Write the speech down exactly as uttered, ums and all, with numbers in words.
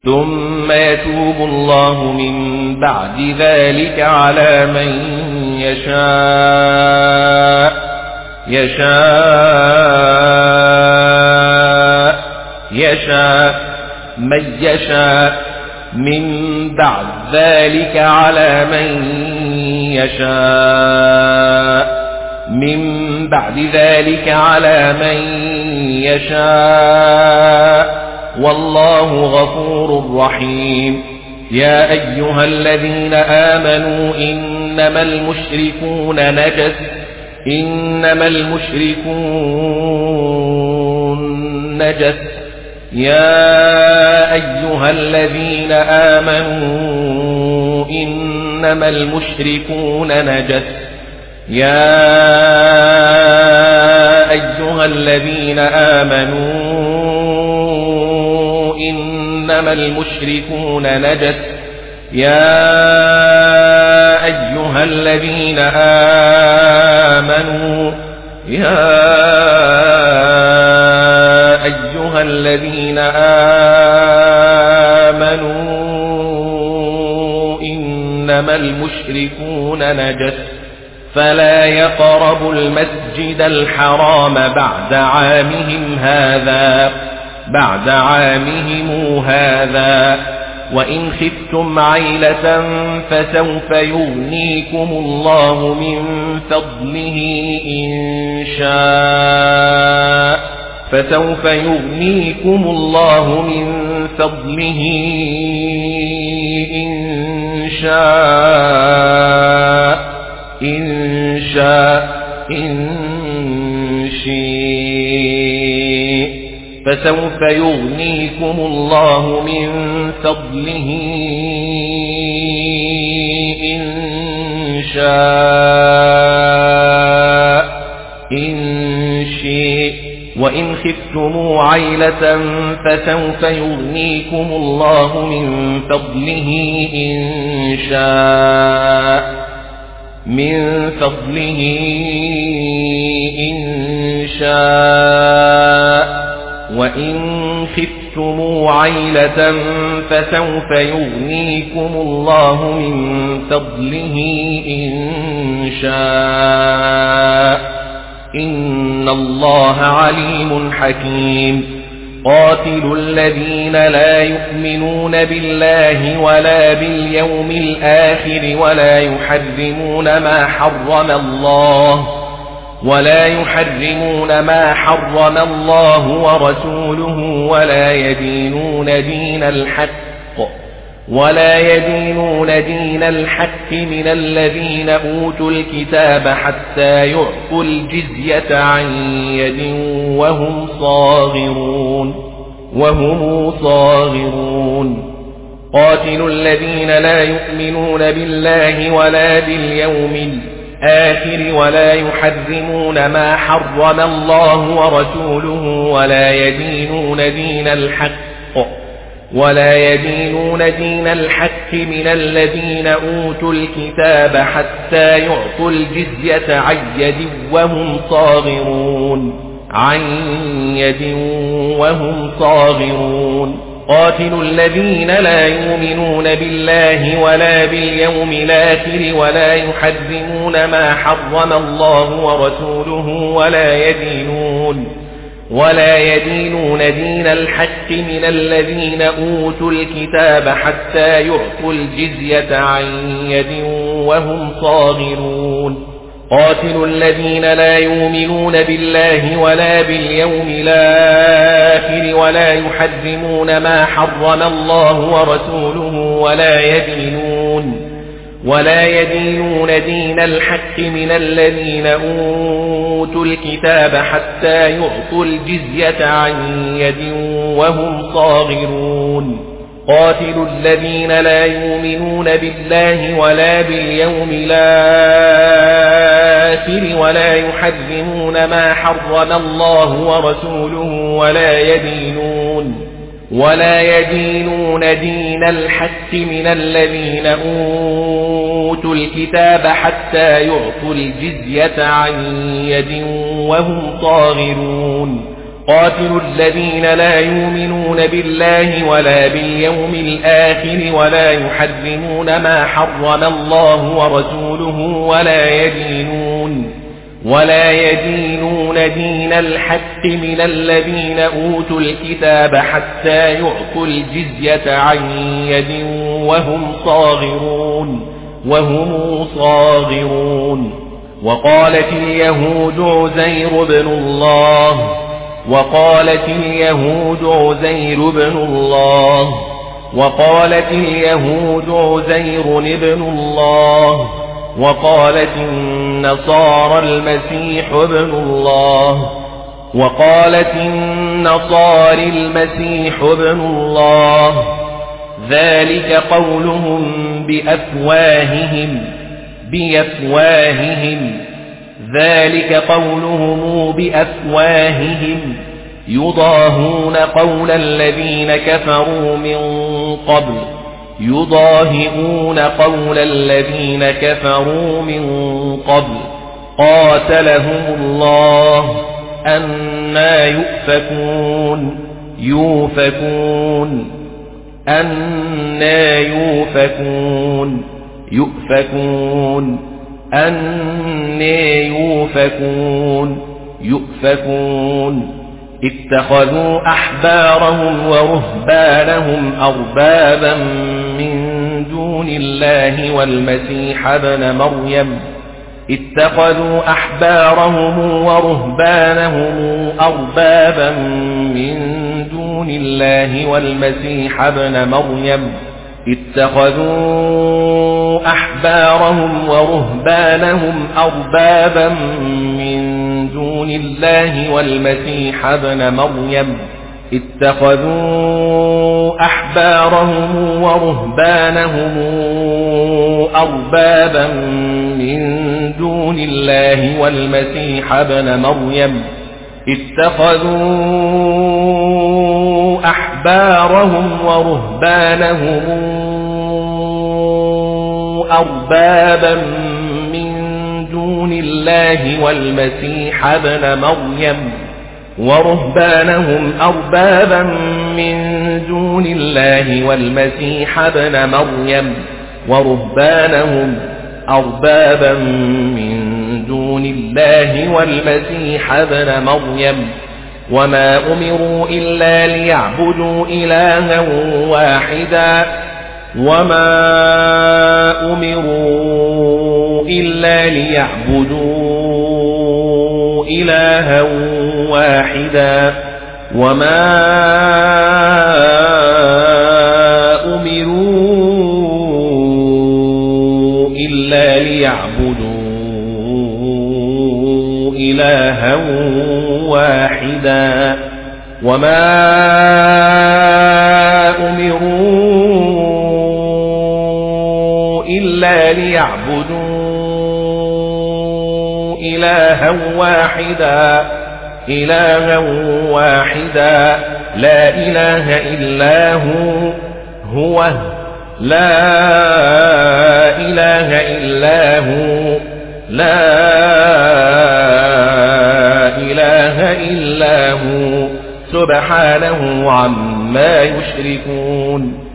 ثم يتوب الله من بعد ذلك على من يشاء يشاء يشاء من يشاء من بعد ذلك على من يشاء من بعد ذلك على من يشاء والله غفور رحيم. يا أيها الذين آمنوا إنما المشركون نجس إنما المشركون نجس يا أيها الذين آمنوا إنما المشركون نجس يا أيها الذين آمنوا إنما المشركون نجس يا أيها الذين آمنوا يا أيها الذين آمنوا إنما المشركون نجس فلا يقربوا المسجد الحرام بعد عامهم هذا بعد عامهم هذا وإن خفتم عيلة فسوف يغنيكم الله من فضله إن شاء فسوف يغنيكم الله من فضله إن شاء إن شاء إن شاء فسوف يغنيكم الله من فضله إن شاء إن شاء وإن خفتم عيلة فسوف يغنيكم الله من فضله إن شاء من فضله إن شاء وإن خفتم عيلة فسوف يغنيكم الله من فضله إن شاء إن الله عليم حكيم. قاتلوا الذين لا يؤمنون بالله ولا باليوم الآخر ولا يحرمون ما حرم الله ولا يحرمون ما حرم الله ورسوله ولا يدينون دين الحق ولا يدينون دين الحق من الذين أوتوا الكتاب حتى يعطوا الجزية عن يد وهم صاغرون وهم صاغرون. قاتلوا الذين لا يؤمنون بالله ولا باليوم الآخر ولا يحرمون ما حرم الله ورسوله ولا يدينون دين الحق ولا يدينون دين الحق من الذين أوتوا الكتاب حتى يعطوا الجزية عن يد وهم صاغرون عن يد وهم صاغرون. قاتلوا الذين لا يؤمنون بالله ولا باليوم الآخر ولا يحرمون ما حرم الله ورسوله ولا يدينون ولا يدينون دين الحق من الذين أوتوا الكتاب حتى يعطوا الجزية عن يد وهم صاغرون. قاتلوا الذين لا يؤمنون بالله ولا باليوم الآخر ولا يحرمون ما حرم الله ورسوله ولا يدينون ولا يدينون دين الحق من الذين أوتوا الكتاب حتى يعطوا الجزية عن يد وهم صاغرون. قاتلوا الذين لا يؤمنون بالله ولا باليوم الآخر ولا يحرمون ما حرم الله ورسوله ولا يدينون ولا يدينون دين الحق من الذين أوتوا الكتاب حتى يعطوا الجزية عن يد وهم صاغرون. قاتلوا الذين لا يؤمنون بالله ولا باليوم الآخر ولا يحرمون ما حرم الله ورسوله ولا يدينون ولا يدينون دين الحق من الذين أوتوا الكتاب حتى يعطوا الجزية عن يد وهم صاغرون وهم صاغرون. وقالت اليهود عزير بن الله وقالت اليهود عزير بن الله وقالت اليهود عزير بن الله وقالت النصارى المسيح ابن الله وقالت النصارى المسيح ابن الله ذلك قولهم بأفواههم بأفواههم ذلك قولهم بأفواههم يضاهون قول الذين كفروا من قبل يضاهئون قول الذين كفروا من قبل قاتلهم الله أنى يؤفكون يؤفكون أنى يؤفكون يؤفكون أنى يؤفكون يؤفكون اتخذوا أحبارهم ورهبانهم أربابا من دون الله والمسيح ابن مريم اتخذوا أحبارهم ورهبانهم أربابا من دون الله والمسيح ابن مريم اتخذوا أحبارهم ورهبانهم أربابا من دون الله والمسيح ابن مريم اتخذوا أحبارهم ورهبانهم أربابا من دون الله والمسيح ابن مريم اتخذوا أحبارهم ورهبانهم أربابا من دون الله والمسيح ابن مريم ورهبانهم أربابا من دون الله والمسيح ابن مريم ورهبانهم أربابا من دون الله والمسيح ابن مريم وما أمروا إلا ليعبدوا إلها واحدا وما أمروا إلا ليعبدوا إلها واحدا وما أمروا إلا ليعبدوا إلها واحدا وما أمروا إلا ليعبدوا إلها واحدا إلها واحدا لا إله إلا هو هو لا إله إلا هو لا إله إلا هو سبحانه عما يشركون.